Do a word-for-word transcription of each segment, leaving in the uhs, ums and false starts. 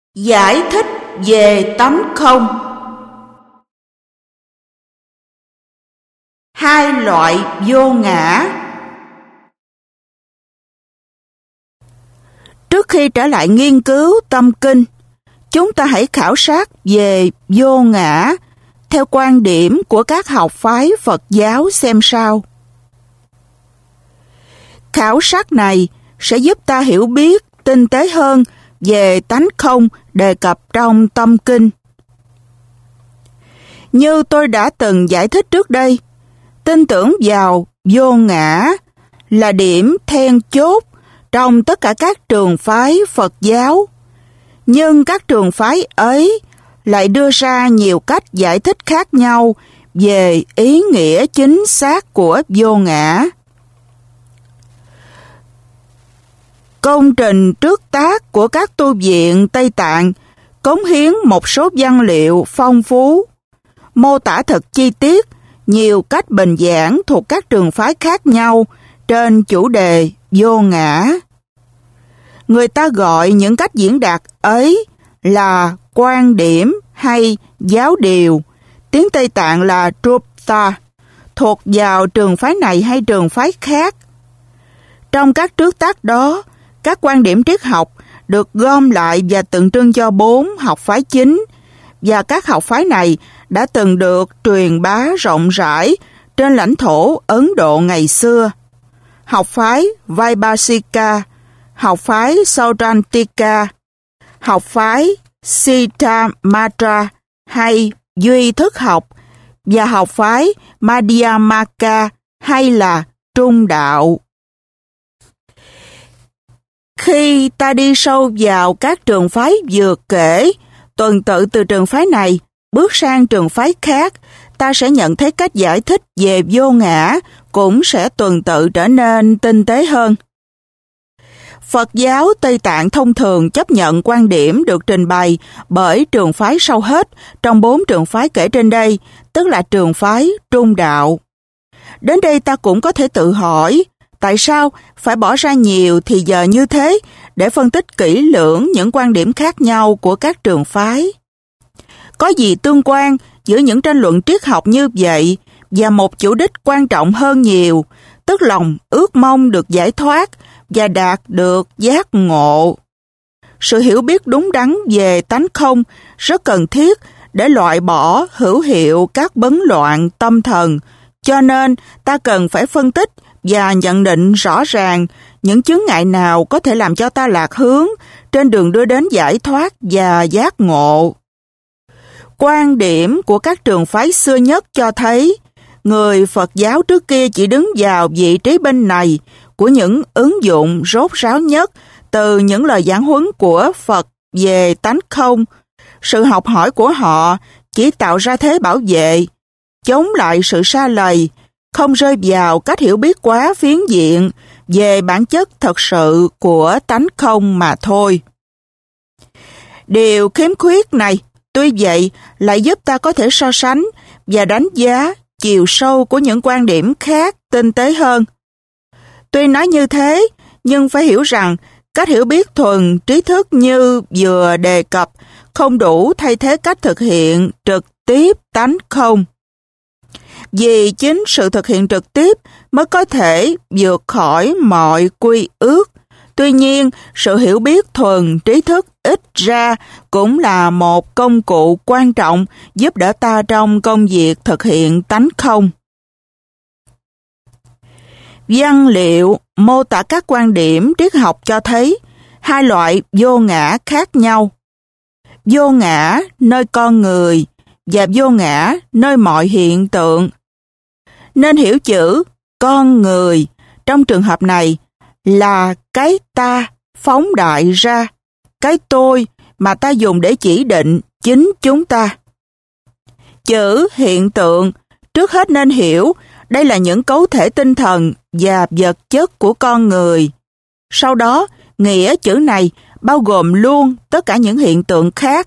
Giải thích về tánh không. Hai loại vô ngã. Trước khi trở lại nghiên cứu tâm kinh, chúng ta hãy khảo sát về vô ngã theo quan điểm của các học phái Phật giáo xem sao. Khảo sát này sẽ giúp ta hiểu biết tinh tế hơn về tánh không đề cập trong tâm kinh. Như tôi đã từng giải thích trước đây, tin tưởng vào vô ngã là điểm then chốt trong tất cả các trường phái Phật giáo. Nhưng các trường phái ấy lại đưa ra nhiều cách giải thích khác nhau về ý nghĩa chính xác của vô ngã. Công trình trước tác của các tu viện Tây Tạng cống hiến một số văn liệu phong phú, mô tả thật chi tiết nhiều cách bình giảng thuộc các trường phái khác nhau trên chủ đề vô ngã. Người ta gọi những cách diễn đạt ấy là quan điểm hay giáo điều, tiếng Tây Tạng là Trupta, thuộc vào trường phái này hay trường phái khác. Trong các trước tác đó, các quan điểm triết học được gom lại và tượng trưng cho bốn học phái chính, và các học phái này đã từng được truyền bá rộng rãi trên lãnh thổ Ấn Độ ngày xưa. Học phái Vaibhasika, học phái Sautrantika, học phái Siddhamatra hay duy thức học, và học phái Madhyamaka hay là trung đạo. Khi ta đi sâu vào các trường phái vừa kể, tuần tự từ trường phái này bước sang trường phái khác, ta sẽ nhận thấy cách giải thích về vô ngã cũng sẽ tuần tự trở nên tinh tế hơn. Phật giáo Tây Tạng thông thường chấp nhận quan điểm được trình bày bởi trường phái sau hết trong bốn trường phái kể trên đây, tức là trường phái trung đạo. Đến đây ta cũng có thể tự hỏi, tại sao phải bỏ ra nhiều thì giờ như thế để phân tích kỹ lưỡng những quan điểm khác nhau của các trường phái? Có gì tương quan giữa những tranh luận triết học như vậy và một chủ đích quan trọng hơn nhiều, tức lòng ước mong được giải thoát và đạt được giác ngộ. Sự hiểu biết đúng đắn về tánh không rất cần thiết để loại bỏ hữu hiệu các bấn loạn tâm thần, cho nên ta cần phải phân tích và nhận định rõ ràng những chướng ngại nào có thể làm cho ta lạc hướng trên đường đưa đến giải thoát và giác ngộ. Quan điểm của các trường phái xưa nhất cho thấy người Phật giáo trước kia chỉ đứng vào vị trí bên này của những ứng dụng rốt ráo nhất từ những lời giảng huấn của Phật về tánh không. Sự học hỏi của họ chỉ tạo ra thế bảo vệ, chống lại sự sa lầy, không rơi vào cách hiểu biết quá phiến diện về bản chất thật sự của tánh không mà thôi. Điều khiếm khuyết này, tuy vậy, lại giúp ta có thể so sánh và đánh giá chiều sâu của những quan điểm khác tinh tế hơn. Tuy nói như thế, nhưng phải hiểu rằng cách hiểu biết thuần trí thức như vừa đề cập không đủ thay thế cách thực hiện trực tiếp tánh không. Vì chính sự thực hiện trực tiếp mới có thể vượt khỏi mọi quy ước. Tuy nhiên, sự hiểu biết thuần trí thức ít ra cũng là một công cụ quan trọng giúp đỡ ta trong công việc thực hiện tánh không. Văn liệu mô tả các quan điểm triết học cho thấy hai loại vô ngã khác nhau. Vô ngã nơi con người và vô ngã nơi mọi hiện tượng. Nên hiểu chữ con người trong trường hợp này là cái ta phóng đại ra, cái tôi mà ta dùng để chỉ định chính chúng ta. Chữ hiện tượng trước hết nên hiểu đây là những cấu thể tinh thần và vật chất của con người. Sau đó, nghĩa chữ này bao gồm luôn tất cả những hiện tượng khác.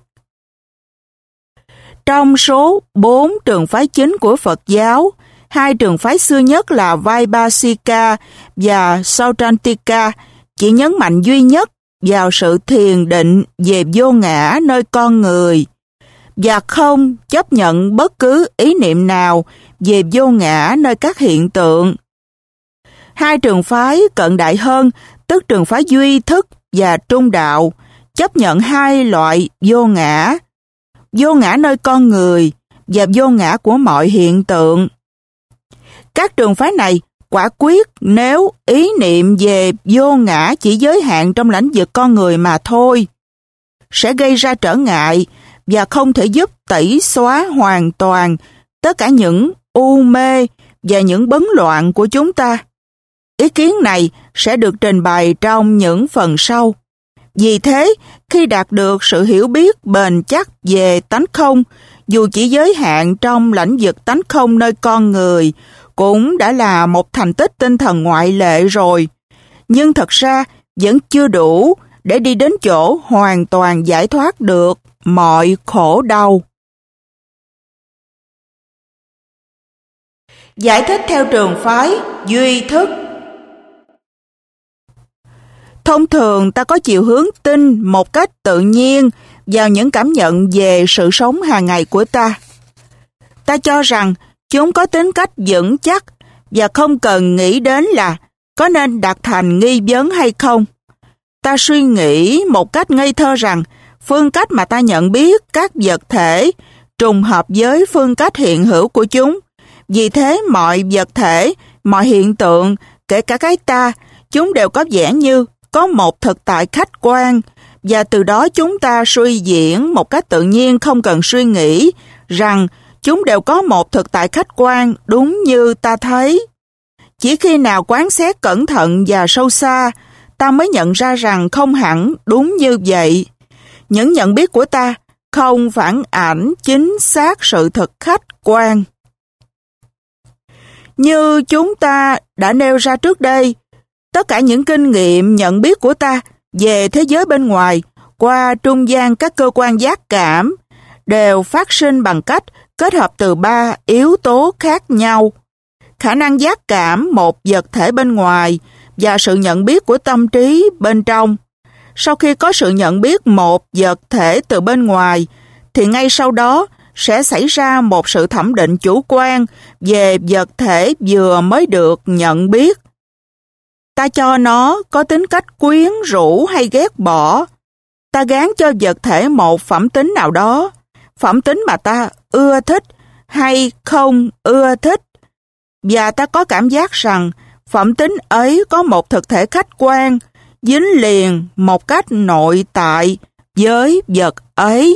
Trong số bốn trường phái chính của Phật giáo, hai trường phái xưa nhất là Vaibhasika và Sautrantika chỉ nhấn mạnh duy nhất vào sự thiền định về vô ngã nơi con người, và không chấp nhận bất cứ ý niệm nào về vô ngã nơi các hiện tượng. Hai trường phái cận đại hơn, tức trường phái duy thức và trung đạo, chấp nhận hai loại vô ngã, vô ngã nơi con người và vô ngã của mọi hiện tượng. Các trường phái này quả quyết nếu ý niệm về vô ngã chỉ giới hạn trong lĩnh vực con người mà thôi, sẽ gây ra trở ngại và không thể giúp tẩy xóa hoàn toàn tất cả những u mê và những bấn loạn của chúng ta. Ý kiến này sẽ được trình bày trong những phần sau. Vì thế, khi đạt được sự hiểu biết bền chắc về tánh không, dù chỉ giới hạn trong lĩnh vực tánh không nơi con người, cũng đã là một thành tích tinh thần ngoại lệ rồi. Nhưng thật ra vẫn chưa đủ để đi đến chỗ hoàn toàn giải thoát được mọi khổ đau. Giải thích theo trường phái duy thức. Thông thường ta có chiều hướng tin một cách tự nhiên vào những cảm nhận về sự sống hàng ngày của ta. Ta cho rằng chúng có tính cách vững chắc và không cần nghĩ đến là có nên đặt thành nghi vấn hay không. Ta suy nghĩ một cách ngây thơ rằng phương cách mà ta nhận biết các vật thể trùng hợp với phương cách hiện hữu của chúng. Vì thế mọi vật thể, mọi hiện tượng, kể cả cái ta, chúng đều có vẻ như có một thực tại khách quan, và từ đó chúng ta suy diễn một cách tự nhiên không cần suy nghĩ rằng chúng đều có một thực tại khách quan đúng như ta thấy. Chỉ khi nào quán xét cẩn thận và sâu xa, ta mới nhận ra rằng không hẳn đúng như vậy. Những nhận biết của ta không phản ảnh chính xác sự thực khách quan. Như chúng ta đã nêu ra trước đây, tất cả những kinh nghiệm nhận biết của ta về thế giới bên ngoài qua trung gian các cơ quan giác cảm đều phát sinh bằng cách kết hợp từ ba yếu tố khác nhau: khả năng giác cảm một vật thể bên ngoài và sự nhận biết của tâm trí bên trong. Sau khi có sự nhận biết một vật thể từ bên ngoài, thì ngay sau đó sẽ xảy ra một sự thẩm định chủ quan về vật thể vừa mới được nhận biết. Ta cho nó có tính cách quyến rũ hay ghét bỏ. Ta gán cho vật thể một phẩm tính nào đó, phẩm tính mà ta ưa thích hay không ưa thích. Và ta có cảm giác rằng phẩm tính ấy có một thực thể khách quan, dính liền một cách nội tại với vật ấy.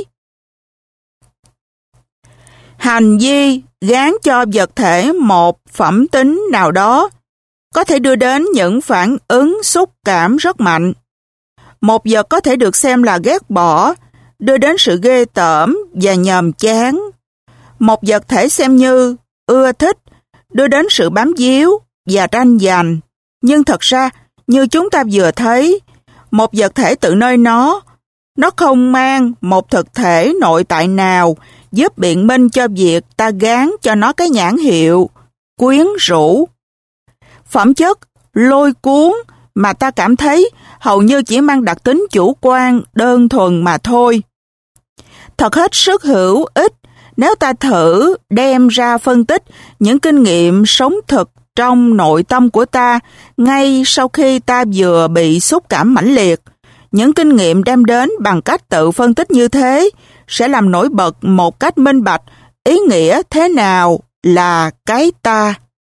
Hành vi gán cho vật thể một phẩm tính nào đó có thể đưa đến những phản ứng xúc cảm rất mạnh. Một vật có thể được xem là ghét bỏ, đưa đến sự ghê tởm và nhàm chán. Một vật thể xem như ưa thích, đưa đến sự bám víu và tranh giành. Nhưng thật ra, như chúng ta vừa thấy, một vật thể tự nơi nó, nó không mang một thực thể nội tại nào giúp biện minh cho việc ta gán cho nó cái nhãn hiệu quyến rũ. Phẩm chất lôi cuốn mà ta cảm thấy hầu như chỉ mang đặc tính chủ quan đơn thuần mà thôi. Thật hết sức hữu ích nếu ta thử đem ra phân tích những kinh nghiệm sống thực trong nội tâm của ta ngay sau khi ta vừa bị xúc cảm mãnh liệt. Những kinh nghiệm đem đến bằng cách tự phân tích như thế sẽ làm nổi bật một cách minh bạch ý nghĩa thế nào là cái ta.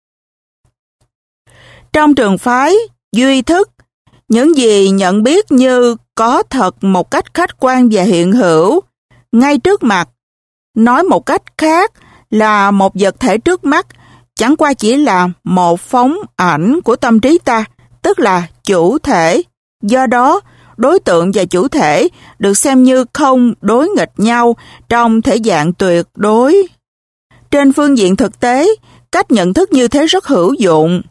Trong trường phái duy thức, những gì nhận biết như có thật một cách khách quan và hiện hữu ngay trước mặt, nói một cách khác là một vật thể trước mắt chẳng qua chỉ là một phóng ảnh của tâm trí ta, tức là chủ thể. Do đó, đối tượng và chủ thể được xem như không đối nghịch nhau trong thể dạng tuyệt đối. Trên phương diện thực tế, cách nhận thức như thế rất hữu dụng.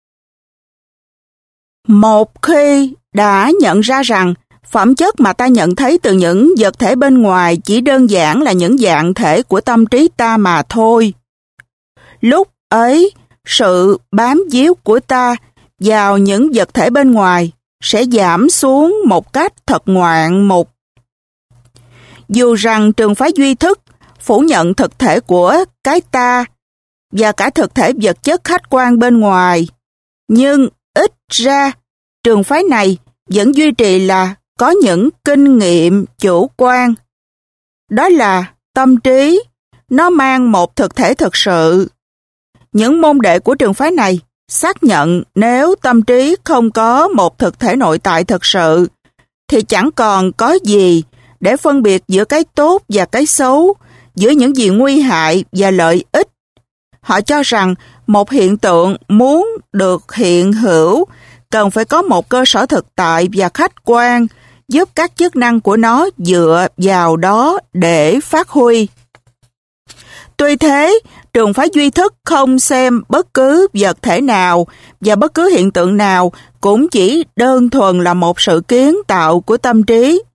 Một khi đã nhận ra rằng phẩm chất mà ta nhận thấy từ những vật thể bên ngoài chỉ đơn giản là những dạng thể của tâm trí ta mà thôi, lúc ấy sự bám víu của ta vào những vật thể bên ngoài sẽ giảm xuống một cách thật ngoạn mục. Dù rằng trường phái duy thức phủ nhận thực thể của cái ta và cả thực thể vật chất khách quan bên ngoài, nhưng ít ra trường phái này vẫn duy trì là có những kinh nghiệm chủ quan. Đó là tâm trí, nó mang một thực thể thực sự. Những môn đệ của trường phái này xác nhận nếu tâm trí không có một thực thể nội tại thực sự, thì chẳng còn có gì để phân biệt giữa cái tốt và cái xấu, giữa những gì nguy hại và lợi ích. Họ cho rằng một hiện tượng muốn được hiện hữu cần phải có một cơ sở thực tại và khách quan, giúp các chức năng của nó dựa vào đó để phát huy. Tuy thế, trường phái duy thức không xem bất cứ vật thể nào và bất cứ hiện tượng nào cũng chỉ đơn thuần là một sự kiến tạo của tâm trí.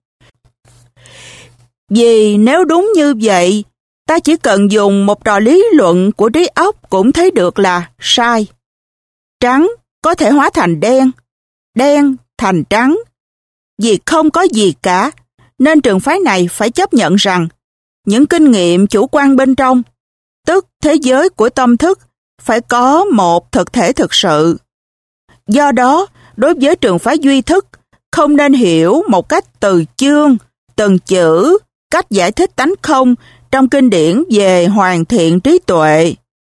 Vì nếu đúng như vậy, ta chỉ cần dùng một trò lý luận của trí óc cũng thấy được là sai. Trắng có thể hóa thành đen, đen thành trắng. Vì không có gì cả, nên trường phái này phải chấp nhận rằng những kinh nghiệm chủ quan bên trong, tức thế giới của tâm thức, phải có một thực thể thực sự. Do đó, đối với trường phái duy thức, không nên hiểu một cách từ chương, từng chữ, cách giải thích tánh không trong kinh điển về hoàn thiện trí tuệ.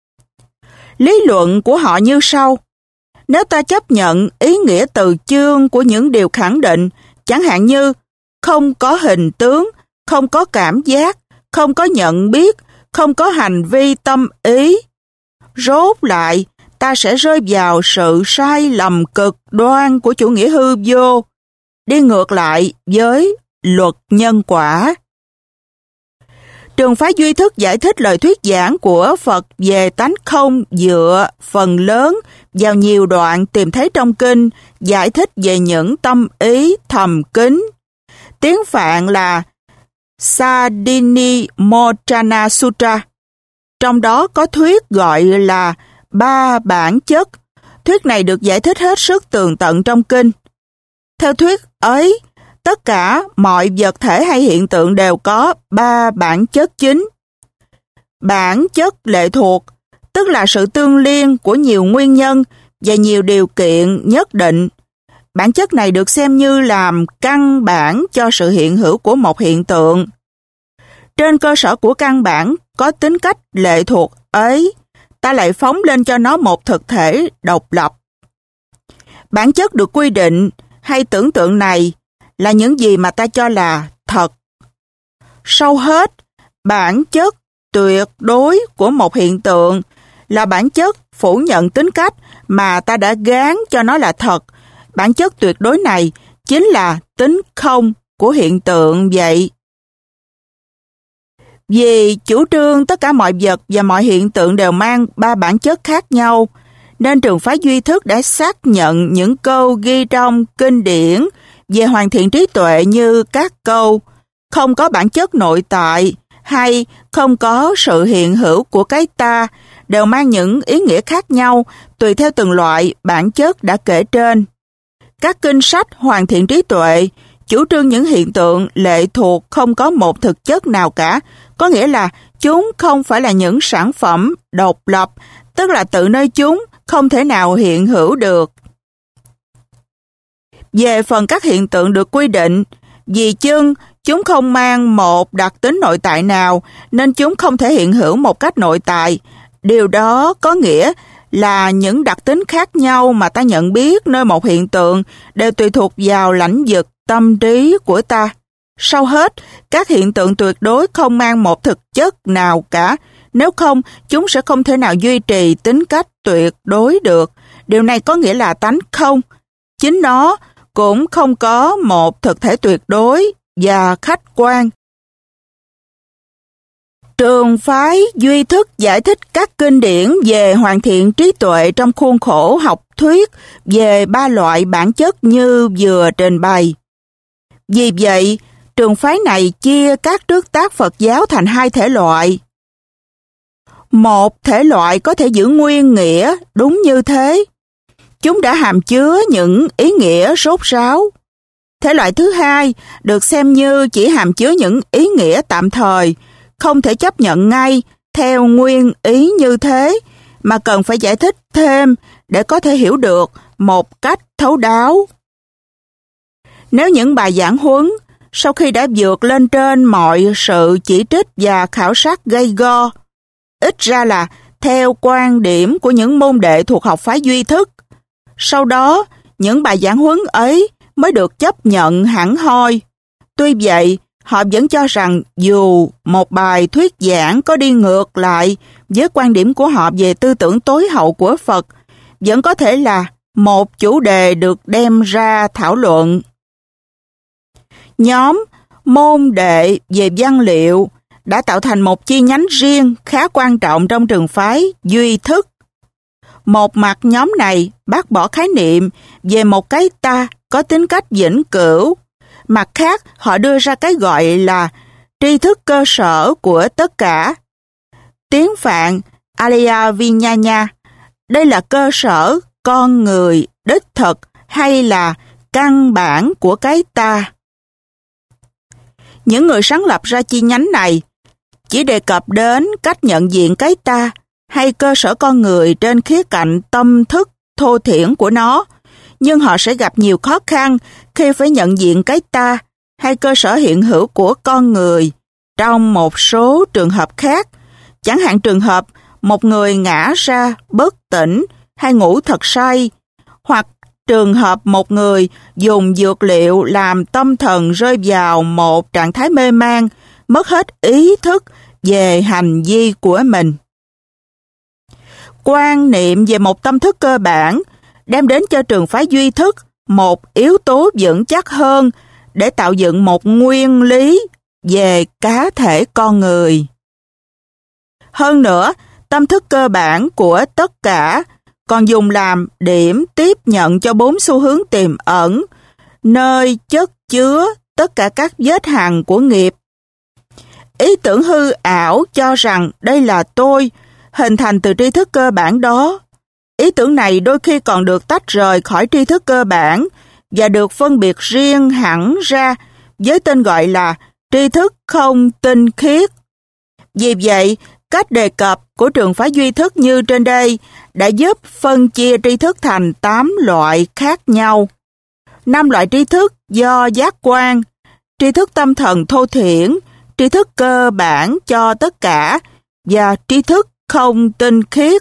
Lý luận của họ như sau: nếu ta chấp nhận ý nghĩa từ chương của những điều khẳng định, chẳng hạn như không có hình tướng, không có cảm giác, không có nhận biết, không có hành vi tâm ý, rốt lại ta sẽ rơi vào sự sai lầm cực đoan của chủ nghĩa hư vô, đi ngược lại với luật nhân quả. Trường phái duy thức giải thích lời thuyết giảng của Phật về tánh không dựa phần lớn vào nhiều đoạn tìm thấy trong kinh giải thích về những tâm ý thầm kín. Tiếng Phạn là Sadini Mochana Sutra. Trong đó có thuyết gọi là ba bản chất. Thuyết này được giải thích hết sức tường tận trong kinh. Theo thuyết ấy, tất cả mọi vật thể hay hiện tượng đều có ba bản chất chính. Bản chất lệ thuộc, tức là sự tương liên của nhiều nguyên nhân và nhiều điều kiện nhất định. Bản chất này được xem như làm căn bản cho sự hiện hữu của một hiện tượng. Trên cơ sở của căn bản có tính cách lệ thuộc ấy, ta lại phóng lên cho nó một thực thể độc lập. Bản chất được quy định hay tưởng tượng này là những gì mà ta cho là thật. Sâu hết, bản chất tuyệt đối của một hiện tượng là bản chất phủ nhận tính cách mà ta đã gán cho nó là thật. Bản chất tuyệt đối này chính là tính không của hiện tượng vậy. Vì chủ trương tất cả mọi vật và mọi hiện tượng đều mang ba bản chất khác nhau, nên trường phái duy thức đã xác nhận những câu ghi trong kinh điển về hoàn thiện trí tuệ như các câu không có bản chất nội tại hay không có sự hiện hữu của cái ta đều mang những ý nghĩa khác nhau tùy theo từng loại bản chất đã kể trên. Các kinh sách hoàn thiện trí tuệ chủ trương những hiện tượng lệ thuộc không có một thực chất nào cả, có nghĩa là chúng không phải là những sản phẩm độc lập, tức là tự nơi chúng không thể nào hiện hữu được. Về phần các hiện tượng được quy định, vì chưng chúng không mang một đặc tính nội tại nào nên chúng không thể hiện hữu một cách nội tại. Điều đó có nghĩa là những đặc tính khác nhau mà ta nhận biết nơi một hiện tượng đều tùy thuộc vào lãnh vực tâm trí của ta. Sau hết, các hiện tượng tuyệt đối không mang một thực chất nào cả, nếu không chúng sẽ không thể nào duy trì tính cách tuyệt đối được. Điều này có nghĩa là tánh không. Chính nó cũng không có một thực thể tuyệt đối và khách quan. Trường phái duy thức giải thích các kinh điển về hoàn thiện trí tuệ trong khuôn khổ học thuyết về ba loại bản chất như vừa trình bày. Vì vậy, trường phái này chia các trước tác Phật giáo thành hai thể loại. Một thể loại có thể giữ nguyên nghĩa đúng như thế, Chúng đã hàm chứa những ý nghĩa rốt ráo. Thể loại thứ hai được xem như chỉ hàm chứa những ý nghĩa tạm thời, không thể chấp nhận ngay theo nguyên ý như thế, mà cần phải giải thích thêm để có thể hiểu được một cách thấu đáo. Nếu những bài giảng huấn, sau khi đã vượt lên trên mọi sự chỉ trích và khảo sát gay go, ít ra là theo quan điểm của những môn đệ thuộc học phái duy thức, sau đó những bài giảng huấn ấy mới được chấp nhận hẳn hoi. Tuy vậy, họ vẫn cho rằng dù một bài thuyết giảng có đi ngược lại với quan điểm của họ về tư tưởng tối hậu của Phật, vẫn có thể là một chủ đề được đem ra thảo luận. Nhóm môn đệ về văn liệu đã tạo thành một chi nhánh riêng khá quan trọng trong trường phái duy thức. Một mặt nhóm này bác bỏ khái niệm về một cái ta có tính cách vĩnh cửu. Mặt khác, họ đưa ra cái gọi là tri thức cơ sở của tất cả. Tiếng Phạn Alaya Viññana, đây là cơ sở con người đích thực hay là căn bản của cái ta. Những người sáng lập ra chi nhánh này chỉ đề cập đến cách nhận diện cái ta hay cơ sở con người trên khía cạnh tâm thức thô thiển của nó, nhưng họ sẽ gặp nhiều khó khăn khi phải nhận diện cái ta hay cơ sở hiện hữu của con người trong một số trường hợp khác, chẳng hạn trường hợp một người ngã ra bất tỉnh hay ngủ thật say, hoặc trường hợp một người dùng dược liệu làm tâm thần rơi vào một trạng thái mê man, mất hết ý thức về hành vi của mình. Quan niệm về một tâm thức cơ bản đem đến cho trường phái duy thức một yếu tố vững chắc hơn để tạo dựng một nguyên lý về cá thể con người. Hơn nữa, tâm thức cơ bản của tất cả còn dùng làm điểm tiếp nhận cho bốn xu hướng tiềm ẩn, nơi chất chứa tất cả các vết hằn của nghiệp. Ý tưởng hư ảo cho rằng đây là tôi, hình thành từ tri thức cơ bản đó. Ý tưởng này đôi khi còn được tách rời khỏi tri thức cơ bản và được phân biệt riêng hẳn ra với tên gọi là tri thức không tinh khiết. Vì vậy, cách đề cập của trường phái duy thức như trên đây đã giúp phân chia tri thức thành tám loại khác nhau. Năm loại tri thức do giác quan, tri thức tâm thần thô thiển, tri thức cơ bản cho tất cả và tri thức không tinh khiết.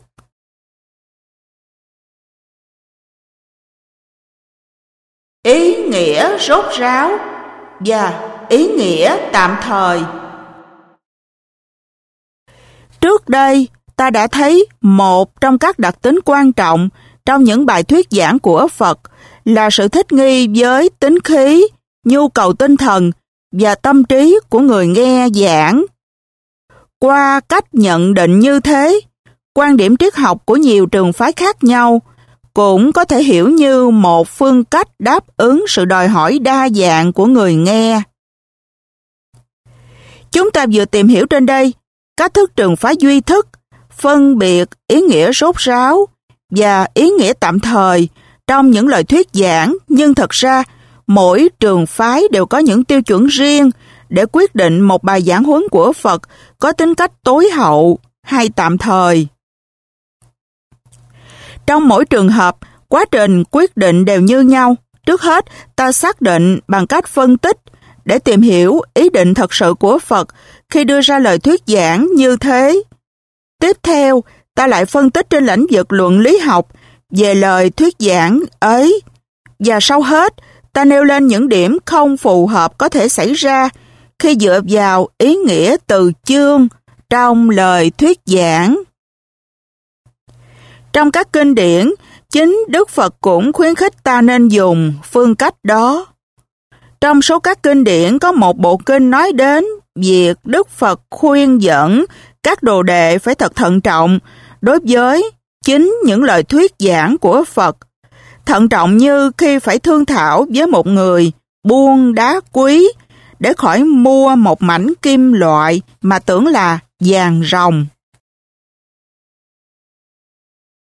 Ý nghĩa rốt ráo và ý nghĩa tạm thời. Trước đây, ta đã thấy một trong các đặc tính quan trọng trong những bài thuyết giảng của Phật là sự thích nghi với tính khí, nhu cầu tinh thần và tâm trí của người nghe giảng. Qua cách nhận định như thế, quan điểm triết học của nhiều trường phái khác nhau cũng có thể hiểu như một phương cách đáp ứng sự đòi hỏi đa dạng của người nghe. Chúng ta vừa tìm hiểu trên đây cách thức trường phái duy thức phân biệt ý nghĩa rốt ráo và ý nghĩa tạm thời trong những lời thuyết giảng, nhưng thật ra mỗi trường phái đều có những tiêu chuẩn riêng để quyết định một bài giảng huấn của Phật có tính cách tối hậu hay tạm thời. Trong mỗi trường hợp, quá trình quyết định đều như nhau. Trước hết, ta xác định bằng cách phân tích để tìm hiểu ý định thật sự của Phật khi đưa ra lời thuyết giảng như thế. Tiếp theo, ta lại phân tích trên lĩnh vực luận lý học về lời thuyết giảng ấy. Và sau hết, ta nêu lên những điểm không phù hợp có thể xảy ra khi dựa vào ý nghĩa từ chương trong lời thuyết giảng. Trong các kinh điển, chính Đức Phật cũng khuyến khích ta nên dùng phương cách đó. Trong số các kinh điển có một bộ kinh nói đến việc Đức Phật khuyên dẫn các đồ đệ phải thật thận trọng đối với chính những lời thuyết giảng của Phật. Thận trọng như khi phải thương thảo với một người buôn đá quý để khỏi mua một mảnh kim loại mà tưởng là vàng ròng.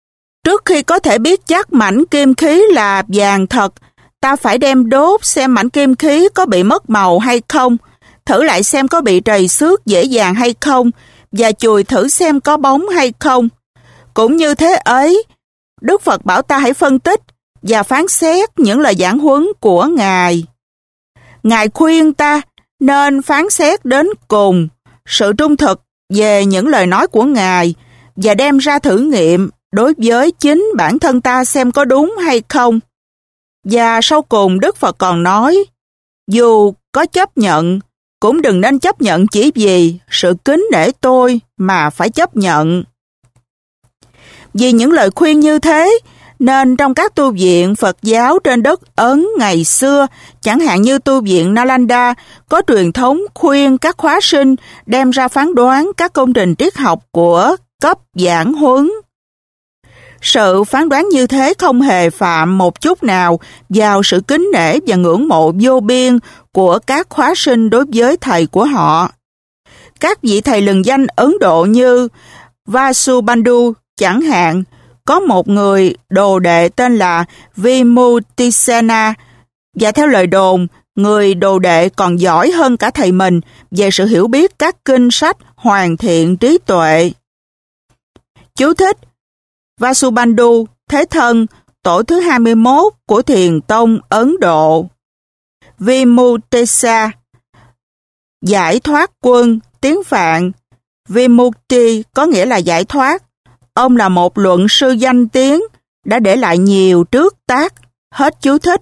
Trước khi có thể biết chắc mảnh kim khí là vàng thật, ta phải đem đốt xem mảnh kim khí có bị mất màu hay không, thử lại xem có bị trầy xước dễ dàng hay không, và chùi thử xem có bóng hay không. Cũng như thế ấy, Đức Phật bảo ta hãy phân tích và phán xét những lời giảng huấn của Ngài. Ngài khuyên ta nên phán xét đến cùng sự trung thực về những lời nói của Ngài và đem ra thử nghiệm đối với chính bản thân ta xem có đúng hay không. Và sau cùng Đức Phật còn nói, dù có chấp nhận, cũng đừng nên chấp nhận chỉ vì sự kính nể tôi mà phải chấp nhận. Vì những lời khuyên như thế, nên trong các tu viện Phật giáo trên đất Ấn ngày xưa, chẳng hạn như tu viện Nalanda, có truyền thống khuyên các khóa sinh đem ra phán đoán các công trình triết học của cấp giảng huấn. Sự phán đoán như thế không hề phạm một chút nào vào sự kính nể và ngưỡng mộ vô biên của các khóa sinh đối với thầy của họ. Các vị thầy lừng danh Ấn Độ như Vasubandhu chẳng hạn, có một người đồ đệ tên là Vimutisena, và theo lời đồn, người đồ đệ còn giỏi hơn cả thầy mình về sự hiểu biết các kinh sách hoàn thiện trí tuệ. Chú thích: Vasubandhu, thế thân, tổ thứ hai mươi mốt của Thiền tông Ấn Độ. Vimutisa, giải thoát quân, tiếng Phạn. Vimukti có nghĩa là giải thoát. Ông là một luận sư danh tiếng, đã để lại nhiều trước tác. Hết chú thích.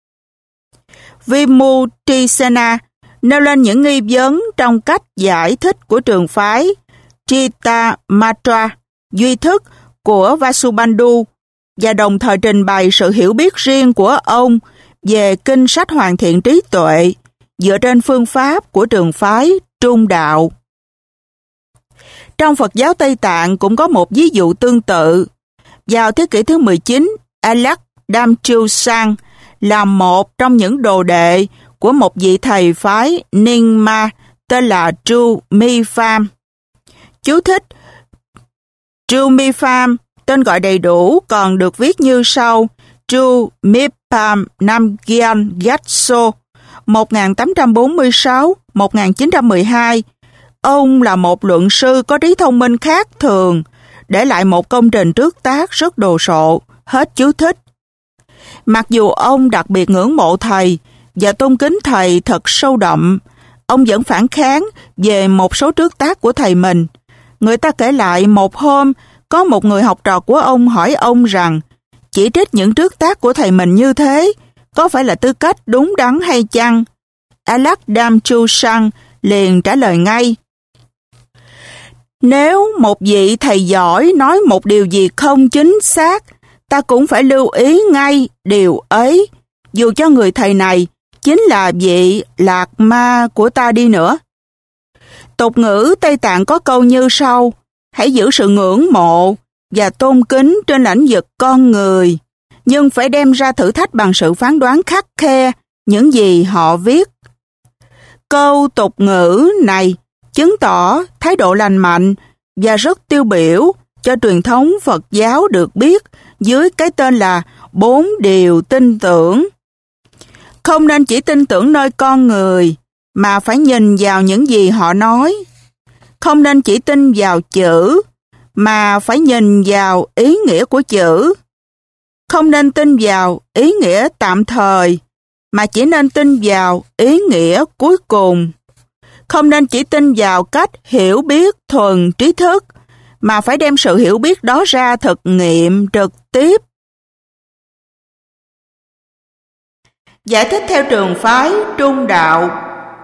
Vimutisena nêu lên những nghi vấn trong cách giải thích của trường phái Chittamatra, duy thức của Vasubandhu, và đồng thời trình bày sự hiểu biết riêng của ông về kinh sách hoàn thiện trí tuệ dựa trên phương pháp của trường phái Trung Đạo. Trong Phật giáo Tây Tạng cũng có một ví dụ tương tự. Vào thế kỷ thứ mười chín, Alak Damchusang là một trong những đồ đệ của một vị thầy phái Nyingma tên là Tru Mi Pham. Chú thích: Tru Mi Pham, tên gọi đầy đủ còn được viết như sau: Tru Mipham Namgyal Gatso, một nghìn tám trăm bốn mươi sáu đến một nghìn chín trăm mười hai. Ông là một luận sư có trí thông minh khác thường, để lại một công trình trước tác rất đồ sộ. Hết chú thích. Mặc dù ông đặc biệt ngưỡng mộ thầy và tôn kính thầy thật sâu đậm, ông vẫn phản kháng về một số trước tác của thầy mình. Người ta kể lại một hôm, có một người học trò của ông hỏi ông rằng chỉ trích những trước tác của thầy mình như thế có phải là tư cách đúng đắn hay chăng? Alak Damchusang liền trả lời ngay: nếu một vị thầy giỏi nói một điều gì không chính xác, ta cũng phải lưu ý ngay điều ấy, dù cho người thầy này chính là vị lạc ma của ta đi nữa. Tục ngữ Tây Tạng có câu như sau: hãy giữ sự ngưỡng mộ và tôn kính trên lĩnh vực con người, nhưng phải đem ra thử thách bằng sự phán đoán khắt khe những gì họ viết. Câu tục ngữ này chứng tỏ thái độ lành mạnh và rất tiêu biểu cho truyền thống Phật giáo được biết dưới cái tên là bốn điều tin tưởng. Không nên chỉ tin tưởng nơi con người, mà phải nhìn vào những gì họ nói. Không nên chỉ tin vào chữ, mà phải nhìn vào ý nghĩa của chữ. Không nên tin vào ý nghĩa tạm thời, mà chỉ nên tin vào ý nghĩa cuối cùng. Không nên chỉ tin vào cách hiểu biết thuần trí thức, mà phải đem sự hiểu biết đó ra thực nghiệm trực tiếp. Giải thích theo trường phái Trung Đạo.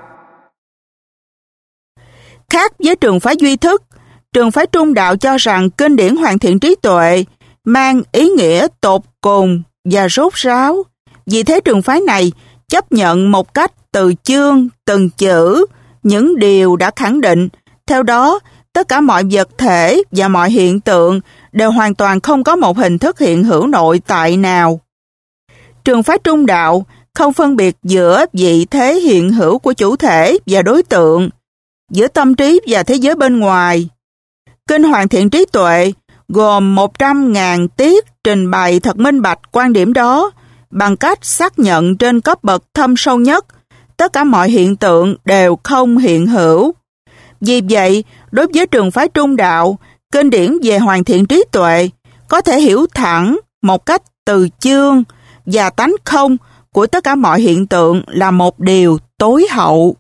Khác với trường phái duy thức, trường phái Trung Đạo cho rằng kinh điển hoàn thiện trí tuệ mang ý nghĩa tột cùng và rốt ráo. Vì thế trường phái này chấp nhận một cách từ chương, từng chữ, những điều đã khẳng định. Theo đó, tất cả mọi vật thể và mọi hiện tượng đều hoàn toàn không có một hình thức hiện hữu nội tại nào. Trường phái Trung Đạo không phân biệt giữa vị thế hiện hữu của chủ thể và đối tượng, giữa tâm trí và thế giới bên ngoài. Kinh hoàn thiện trí tuệ gồm một trăm nghìn tiết trình bày thật minh bạch quan điểm đó bằng cách xác nhận trên cấp bậc thâm sâu nhất tất cả mọi hiện tượng đều không hiện hữu. Vì vậy, đối với trường phái Trung đạo, kinh điển về hoàn thiện trí tuệ có thể hiểu thẳng một cách từ chương và tánh không của tất cả mọi hiện tượng là một điều tối hậu.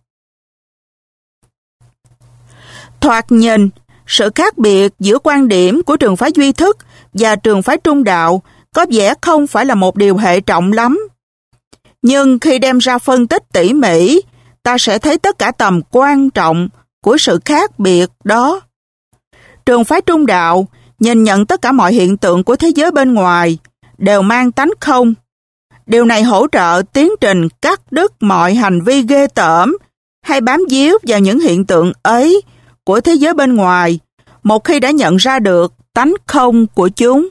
Thoạt nhìn, sự khác biệt giữa quan điểm của trường phái duy thức và trường phái Trung đạo có vẻ không phải là một điều hệ trọng lắm. Nhưng khi đem ra phân tích tỉ mỉ, ta sẽ thấy tất cả tầm quan trọng của sự khác biệt đó. Trường phái Trung đạo nhìn nhận tất cả mọi hiện tượng của thế giới bên ngoài đều mang tánh không. Điều này hỗ trợ tiến trình cắt đứt mọi hành vi ghê tởm hay bám víu vào những hiện tượng ấy của thế giới bên ngoài một khi đã nhận ra được tánh không của chúng.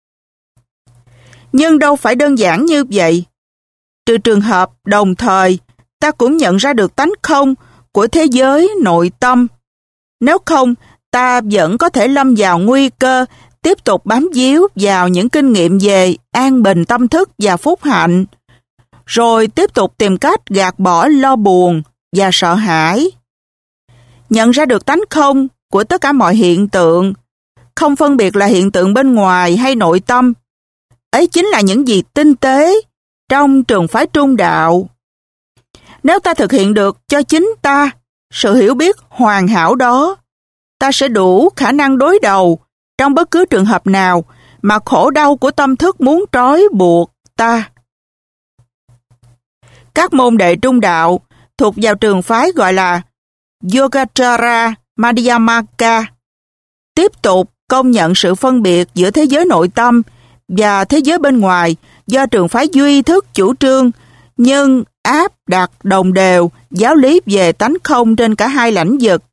Nhưng đâu phải đơn giản như vậy. Trừ trường hợp đồng thời ta cũng nhận ra được tánh không của thế giới nội tâm. Nếu không, ta vẫn có thể lâm vào nguy cơ tiếp tục bám víu vào những kinh nghiệm về an bình tâm thức và phúc hạnh, rồi tiếp tục tìm cách gạt bỏ lo buồn và sợ hãi. Nhận ra được tánh không của tất cả mọi hiện tượng, không phân biệt là hiện tượng bên ngoài hay nội tâm, ấy chính là những gì tinh tế trong trường phái Trung đạo. Nếu ta thực hiện được cho chính ta sự hiểu biết hoàn hảo đó, ta sẽ đủ khả năng đối đầu trong bất cứ trường hợp nào mà khổ đau của tâm thức muốn trói buộc ta. Các môn đệ Trung đạo thuộc vào trường phái gọi là Yogacara Madhyamaka tiếp tục công nhận sự phân biệt giữa thế giới nội tâm và thế giới bên ngoài do trường phái duy thức chủ trương, nhưng áp đặt đồng đều giáo lý về tánh không trên cả hai lãnh vực.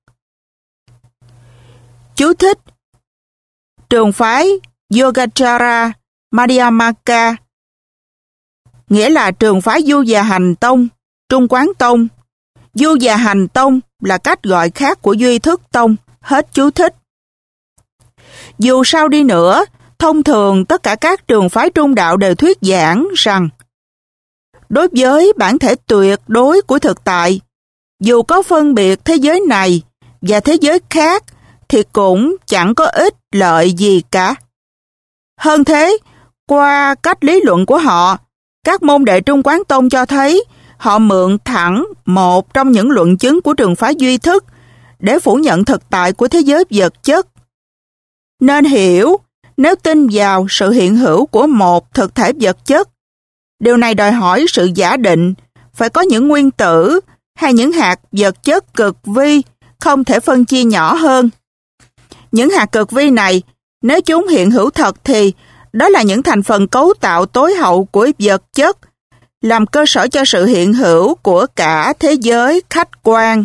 Chú thích: trường phái Yogacara Madhyamaka nghĩa là trường phái Du Già Hành Tông, Trung Quán Tông. Du Già Hành Tông là cách gọi khác của Duy Thức Tông. Hết chú thích. Dù sao đi nữa, thông thường tất cả các trường phái Trung đạo đều thuyết giảng rằng đối với bản thể tuyệt đối của thực tại, dù có phân biệt thế giới này và thế giới khác thì cũng chẳng có ích lợi gì cả. Hơn thế, qua cách lý luận của họ, các môn đệ Trung Quán Tông cho thấy họ mượn thẳng một trong những luận chứng của trường phái duy thức để phủ nhận thực tại của thế giới vật chất. Nên hiểu, nếu tin vào sự hiện hữu của một thực thể vật chất, điều này đòi hỏi sự giả định phải có những nguyên tử hay những hạt vật chất cực vi không thể phân chia nhỏ hơn. Những hạt cực vi này, nếu chúng hiện hữu thật thì đó là những thành phần cấu tạo tối hậu của vật chất, làm cơ sở cho sự hiện hữu của cả thế giới khách quan.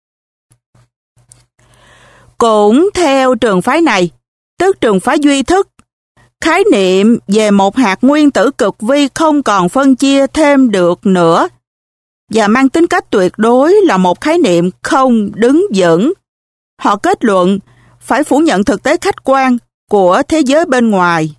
Cũng theo trường phái này, tức trường phái duy thức, khái niệm về một hạt nguyên tử cực vi không còn phân chia thêm được nữa và mang tính cách tuyệt đối là một khái niệm không đứng vững. Họ kết luận phải phủ nhận thực tế khách quan của thế giới bên ngoài.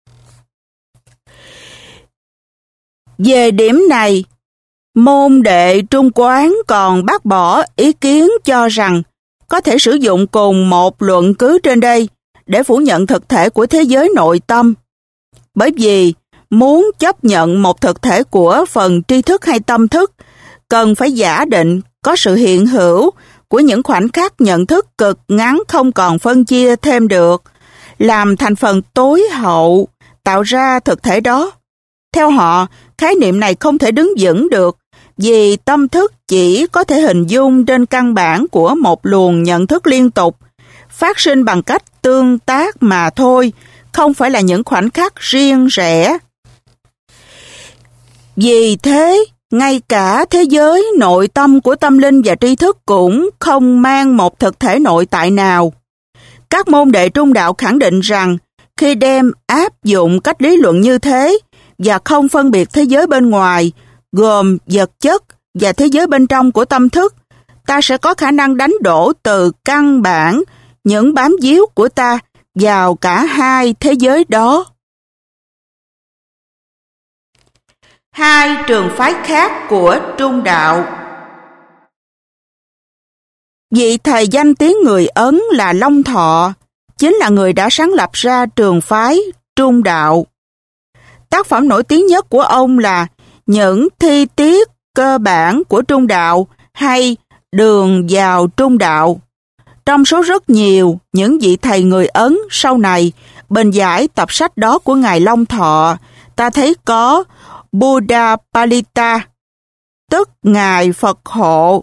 Về điểm này, môn đệ Trung Quán còn bác bỏ ý kiến cho rằng có thể sử dụng cùng một luận cứ trên đây để phủ nhận thực thể của thế giới nội tâm. Bởi vì muốn chấp nhận một thực thể của phần tri thức hay tâm thức, cần phải giả định có sự hiện hữu của những khoảnh khắc nhận thức cực ngắn không còn phân chia thêm được, làm thành phần tối hậu tạo ra thực thể đó. Theo họ, khái niệm này không thể đứng vững được vì tâm thức chỉ có thể hình dung trên căn bản của một luồng nhận thức liên tục, phát sinh bằng cách tương tác mà thôi, không phải là những khoảnh khắc riêng rẽ. Vì thế, ngay cả thế giới nội tâm của tâm linh và tri thức cũng không mang một thực thể nội tại nào. Các môn đệ Trung đạo khẳng định rằng khi đem áp dụng cách lý luận như thế và không phân biệt thế giới bên ngoài, gồm vật chất và thế giới bên trong của tâm thức, ta sẽ có khả năng đánh đổ từ căn bản những bám víu của ta vào cả hai thế giới đó. Hai trường phái khác của Trung đạo. Vị thầy danh tiếng người Ấn là Long Thọ, chính là người đã sáng lập ra trường phái Trung đạo. Tác phẩm nổi tiếng nhất của ông là Những thi tiết cơ bản của Trung đạo hay Đường vào Trung đạo. Trong số rất nhiều những vị thầy người Ấn sau này bình giải tập sách đó của Ngài Long Thọ, ta thấy có Buddha Palita, tức Ngài Phật Hộ,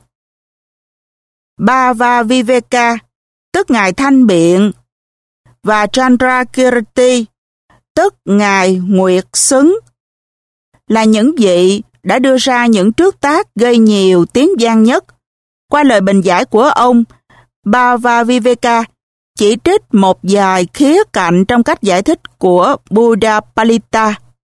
Bhavaviveka, tức Ngài Thanh Biện, và Chandrakirti, tức Ngài Nguyệt Xứng, là những vị đã đưa ra những trước tác gây nhiều tiếng vang nhất. Qua lời bình giải của ông, Bhavaviveka chỉ trích một vài khía cạnh trong cách giải thích của Buddha Palita.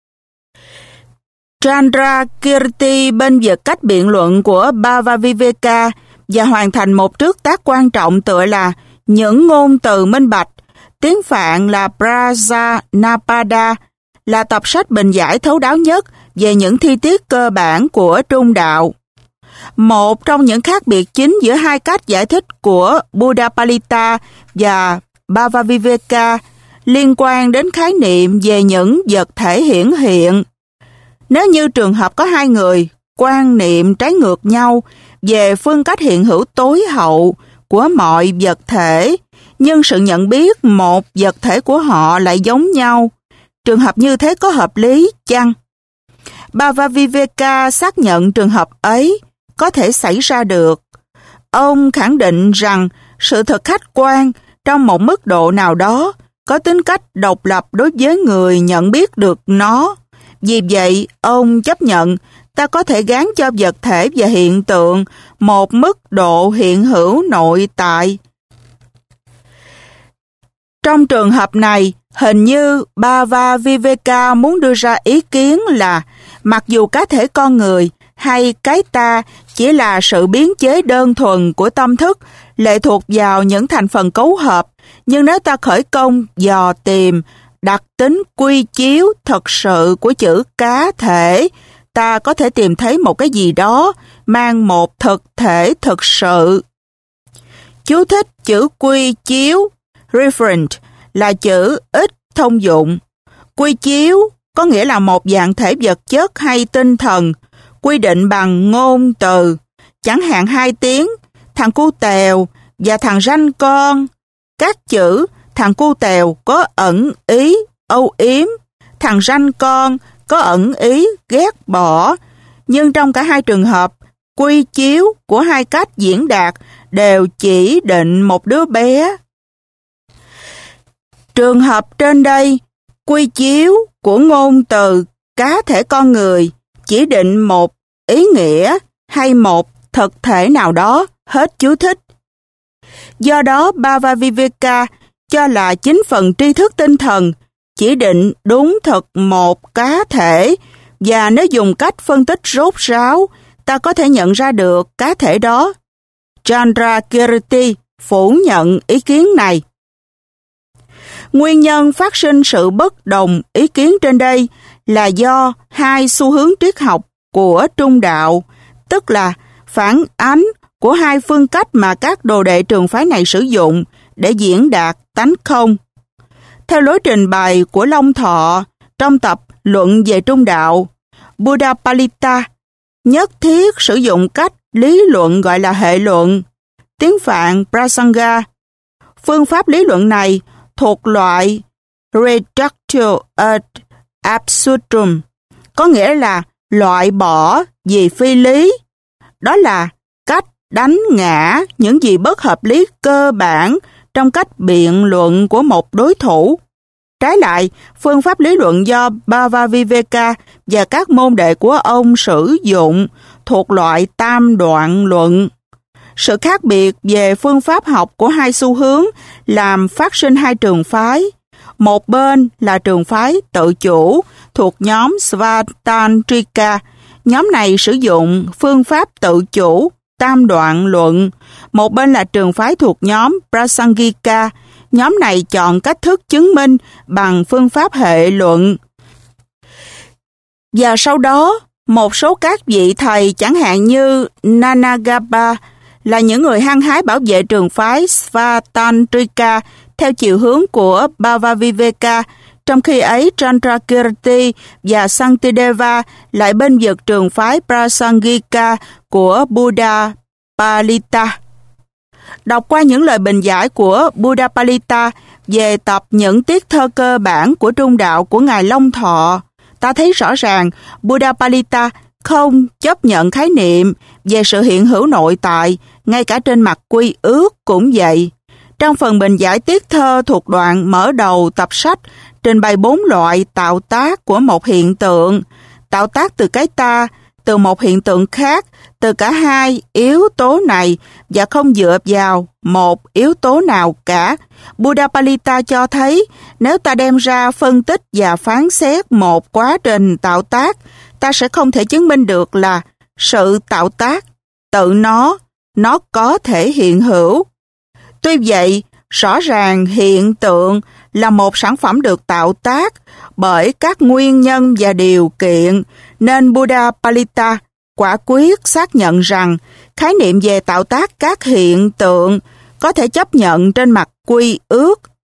Chandrakirti bên vực cách biện luận của Bhavaviveka và hoàn thành một trước tác quan trọng tựa là Những ngôn từ minh bạch, tiếng Phạn là Prajanapada, là tập sách bình giải thấu đáo nhất về những thi tiết cơ bản của Trung đạo. Một trong những khác biệt chính giữa hai cách giải thích của Buddha Palita và Bhavaviveka liên quan đến khái niệm về những vật thể hiển hiện. Nếu như trường hợp có hai người quan niệm trái ngược nhau về phương cách hiện hữu tối hậu của mọi vật thể, nhưng sự nhận biết một vật thể của họ lại giống nhau, trường hợp như thế có hợp lý chăng? Bhavaviveka xác nhận trường hợp ấy có thể xảy ra được. Ông khẳng định rằng sự thật khách quan trong một mức độ nào đó có tính cách độc lập đối với người nhận biết được nó. Vì vậy, ông chấp nhận ta có thể gán cho vật thể và hiện tượng một mức độ hiện hữu nội tại. Trong trường hợp này, hình như Bhavaviveka muốn đưa ra ý kiến là mặc dù cá thể con người hay cái ta chỉ là sự biến chế đơn thuần của tâm thức lệ thuộc vào những thành phần cấu hợp, nhưng nếu ta khởi công dò tìm đặc tính quy chiếu thật sự của chữ cá thể, ta có thể tìm thấy một cái gì đó mang một thực thể thực sự. Chú thích chữ quy chiếu, referent, là chữ ít thông dụng. Quy chiếu có nghĩa là một dạng thể vật chất hay tinh thần, quy định bằng ngôn từ, chẳng hạn hai tiếng, thằng cu tèo và thằng ranh con. Các chữ thằng cu tèo có ẩn ý âu yếm, thằng ranh con có ẩn ý ghét bỏ, nhưng trong cả hai trường hợp, quy chiếu của hai cách diễn đạt đều chỉ định một đứa bé. Trường hợp trên đây, quy chiếu của ngôn từ cá thể con người chỉ định một ý nghĩa hay một thực thể nào đó, hết chú thích. Do đó, Bhavaviveka cho là chính phần tri thức tinh thần chỉ định đúng thật một cá thể, và nếu dùng cách phân tích rốt ráo, ta có thể nhận ra được cá thể đó. Chandrakirti phủ nhận ý kiến này. Nguyên nhân phát sinh sự bất đồng ý kiến trên đây là do hai xu hướng triết học của Trung đạo, tức là phản ánh của hai phương cách mà các đồ đệ trường phái này sử dụng để diễn đạt tánh không. Theo lối trình bày của Long Thọ trong tập Luận về Trung đạo, Buddha Palita nhất thiết sử dụng cách lý luận gọi là hệ luận, tiếng Phạn Prasanga. Phương pháp lý luận này thuộc loại reductio ad absurdum, có nghĩa là loại bỏ vì phi lý. Đó là cách đánh ngã những gì bất hợp lý cơ bản trong cách biện luận của một đối thủ. Trái lại, phương pháp lý luận do Bhavaviveka và các môn đệ của ông sử dụng thuộc loại tam đoạn luận. Sự khác biệt về phương pháp học của hai xu hướng làm phát sinh hai trường phái. Một bên là trường phái tự chủ thuộc nhóm Svatantrika. Nhóm này sử dụng phương pháp tự chủ tam đoạn luận. Một bên là trường phái thuộc nhóm Prasangika. nhóm này chọn cách thức chứng minh bằng phương pháp hệ luận. Và sau đó, một số các vị thầy chẳng hạn như Nanagapa là những người hăng hái bảo vệ trường phái Svatantrika theo chiều hướng của Bhavaviveka, trong khi ấy Chandrakirti và Santideva lại bên vực trường phái Prasangika của Buddha Palita. Đọc qua những lời bình giải của Buddha Palita về tập những tiết thơ cơ bản của trung đạo của Ngài Long Thọ, ta thấy rõ ràng Buddha Palita không chấp nhận khái niệm về sự hiện hữu nội tại, ngay cả trên mặt quy ước cũng vậy. Trong phần bình giải tiết thơ thuộc đoạn mở đầu tập sách, trình bày bốn loại tạo tác của một hiện tượng: tạo tác từ cái ta, từ một hiện tượng khác, từ cả hai yếu tố này và không dựa vào một yếu tố nào cả. Buddha Palita cho thấy nếu ta đem ra phân tích và phán xét một quá trình tạo tác, ta sẽ không thể chứng minh được là sự tạo tác tự nó, nó có thể hiện hữu. Tuy vậy, rõ ràng hiện tượng là một sản phẩm được tạo tác bởi các nguyên nhân và điều kiện, nên Buddha Palita quả quyết xác nhận rằng khái niệm về tạo tác các hiện tượng có thể chấp nhận trên mặt quy ước.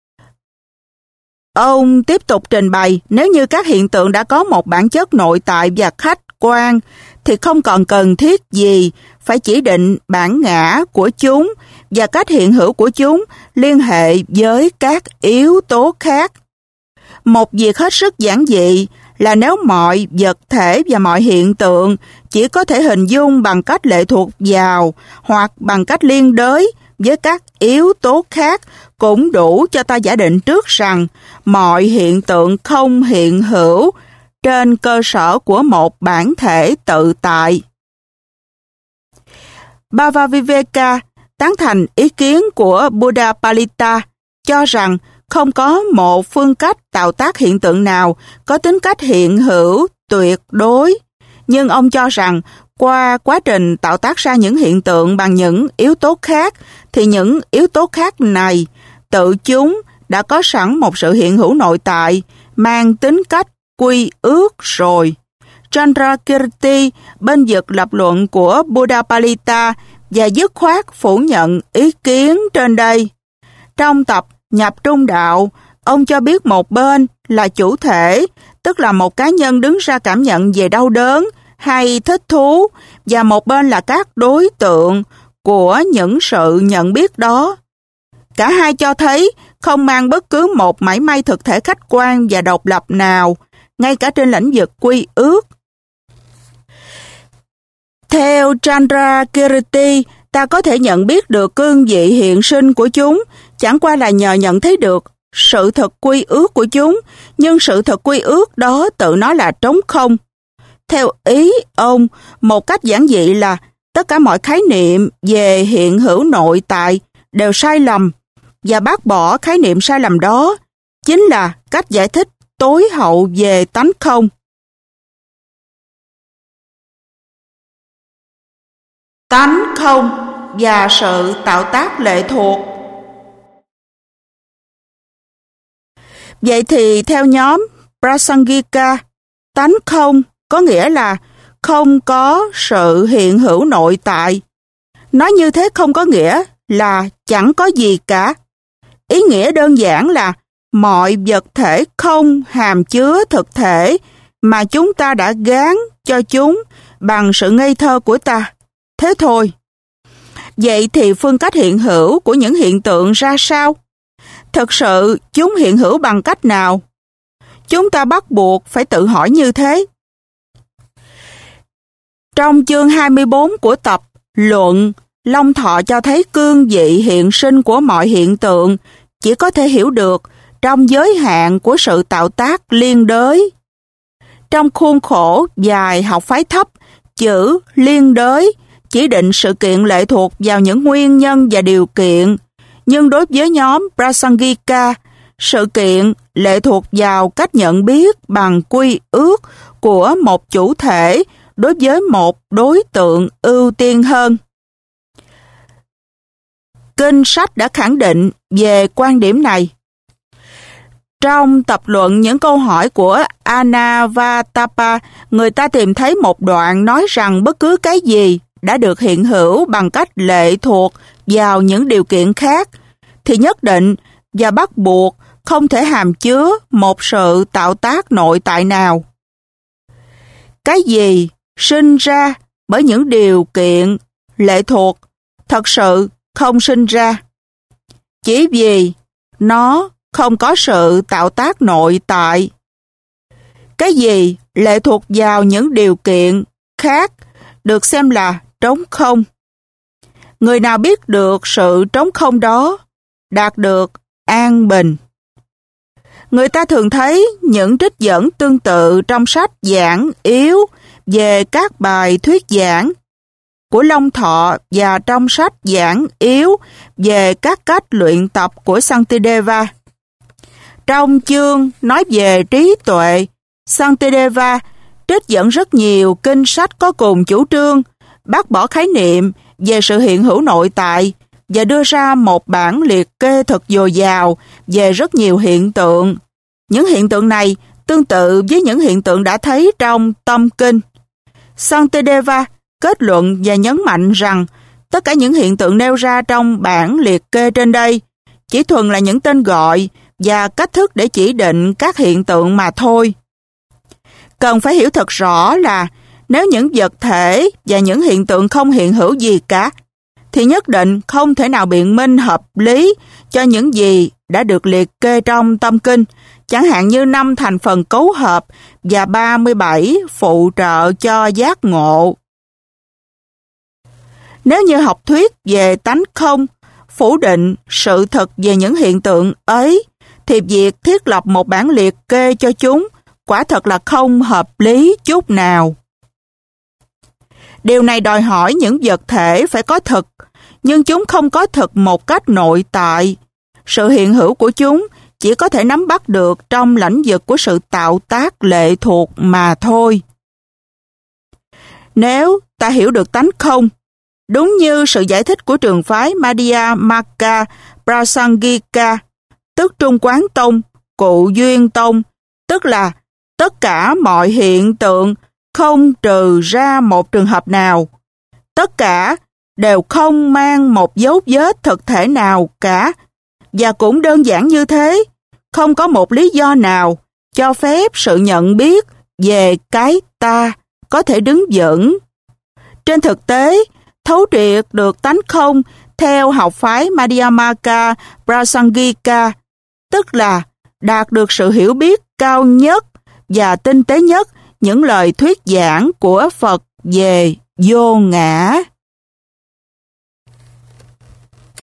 Ông tiếp tục trình bày, nếu như các hiện tượng đã có một bản chất nội tại và khách quan, thì không còn cần thiết gì phải chỉ định bản ngã của chúng và cách hiện hữu của chúng liên hệ với các yếu tố khác. Một việc hết sức giản dị là nếu mọi vật thể và mọi hiện tượng chỉ có thể hình dung bằng cách lệ thuộc vào hoặc bằng cách liên đới với các yếu tố khác, cũng đủ cho ta giả định trước rằng mọi hiện tượng không hiện hữu trên cơ sở của một bản thể tự tại. Bhavaviveka tán thành ý kiến của Buddha Palita, cho rằng không có một phương cách tạo tác hiện tượng nào có tính cách hiện hữu tuyệt đối, nhưng ông cho rằng qua quá trình tạo tác ra những hiện tượng bằng những yếu tố khác, thì những yếu tố khác này tự chúng đã có sẵn một sự hiện hữu nội tại mang tính cách quy ước rồi. Chandrakirti bên vực lập luận của Buddha Palita và dứt khoát phủ nhận ý kiến trên đây. Trong tập Nhập Trung Đạo, ông cho biết một bên là chủ thể, tức là một cá nhân đứng ra cảm nhận về đau đớn hay thích thú, và một bên là các đối tượng của những sự nhận biết đó. Cả hai cho thấy không mang bất cứ một mảy may thực thể khách quan và độc lập nào, ngay cả trên lĩnh vực quy ước. Theo Chandrakirti, ta có thể nhận biết được cương vị hiện sinh của chúng, chẳng qua là nhờ nhận thấy được sự thật quy ước của chúng, nhưng sự thật quy ước đó tự nó là trống không. Theo ý ông, một cách giản dị là tất cả mọi khái niệm về hiện hữu nội tại đều sai lầm, và bác bỏ khái niệm sai lầm đó chính là cách giải thích tối hậu về tánh không. Tánh không và sự tạo tác lệ thuộc. Vậy thì theo nhóm Prasangika, tánh không có nghĩa là không có sự hiện hữu nội tại. Nói như thế không có nghĩa là chẳng có gì cả. Ý nghĩa đơn giản là mọi vật thể không hàm chứa thực thể mà chúng ta đã gán cho chúng bằng sự ngây thơ của ta. Thế thôi. Vậy thì phương cách hiện hữu của những hiện tượng ra sao? Thực sự chúng hiện hữu bằng cách nào? Chúng ta bắt buộc phải tự hỏi như thế. Trong chương hai mươi bốn của tập Luận, Long Thọ cho thấy cương vị hiện sinh của mọi hiện tượng chỉ có thể hiểu được trong giới hạn của sự tạo tác liên đới. Trong khuôn khổ dài học phái thấp, chữ liên đới chỉ định sự kiện lệ thuộc vào những nguyên nhân và điều kiện, nhưng đối với nhóm Prasangika, sự kiện lệ thuộc vào cách nhận biết bằng quy ước của một chủ thể đối với một đối tượng ưu tiên hơn. kinh sách đã khẳng định về quan điểm này. Trong tập luận những câu hỏi của Anavatapa, người ta tìm thấy một đoạn nói rằng bất cứ cái gì đã được hiện hữu bằng cách lệ thuộc vào những điều kiện khác, thì nhất định và bắt buộc không thể hàm chứa một sự tạo tác nội tại nào. Cái gì sinh ra bởi những điều kiện lệ thuộc thật sự không sinh ra, chỉ vì nó không có sự tạo tác nội tại. Cái gì lệ thuộc vào những điều kiện khác được xem là trống không. Người nào biết được sự trống không đó đạt được an bình. Người ta thường thấy những trích dẫn tương tự trong sách giảng yếu về các bài thuyết giảng của Long Thọ và trong sách giảng yếu về các cách luyện tập của Santideva. Trong chương nói về trí tuệ, Santideva trích dẫn rất nhiều kinh sách có cùng chủ trương bác bỏ khái niệm về sự hiện hữu nội tại và đưa ra một bản liệt kê thật dồi dào về rất nhiều hiện tượng. Những hiện tượng này tương tự với những hiện tượng đã thấy trong Tâm Kinh. Santideva kết luận và nhấn mạnh rằng tất cả những hiện tượng nêu ra trong bản liệt kê trên đây chỉ thuần là những tên gọi và cách thức để chỉ định các hiện tượng mà thôi. Cần phải hiểu thật rõ là nếu những vật thể và những hiện tượng không hiện hữu gì cả, thì nhất định không thể nào biện minh hợp lý cho những gì đã được liệt kê trong Tâm Kinh, chẳng hạn như năm thành phần cấu hợp và ba mươi bảy phụ trợ cho giác ngộ. Nếu như học thuyết về tánh không phủ định sự thật về những hiện tượng ấy, thì việc thiết lập một bản liệt kê cho chúng quả thật là không hợp lý chút nào. Điều này đòi hỏi những vật thể phải có thực, nhưng chúng không có thực một cách nội tại. Sự hiện hữu của chúng chỉ có thể nắm bắt được trong lãnh vực của sự tạo tác lệ thuộc mà thôi. Nếu ta hiểu được tánh không, đúng như sự giải thích của trường phái Madhyamaka Prasangika, tức Trung Quán Tông, Cụ Duyên Tông, tức là tất cả mọi hiện tượng không trừ ra một trường hợp nào, tất cả đều không mang một dấu vết thực thể nào cả, và cũng đơn giản như thế, không có một lý do nào cho phép sự nhận biết về cái ta có thể đứng vững. Trên thực tế, thấu triệt được tánh không theo học phái Madhyamaka Prasangika, tức là đạt được sự hiểu biết cao nhất và tinh tế nhất những lời thuyết giảng của Phật về vô ngã.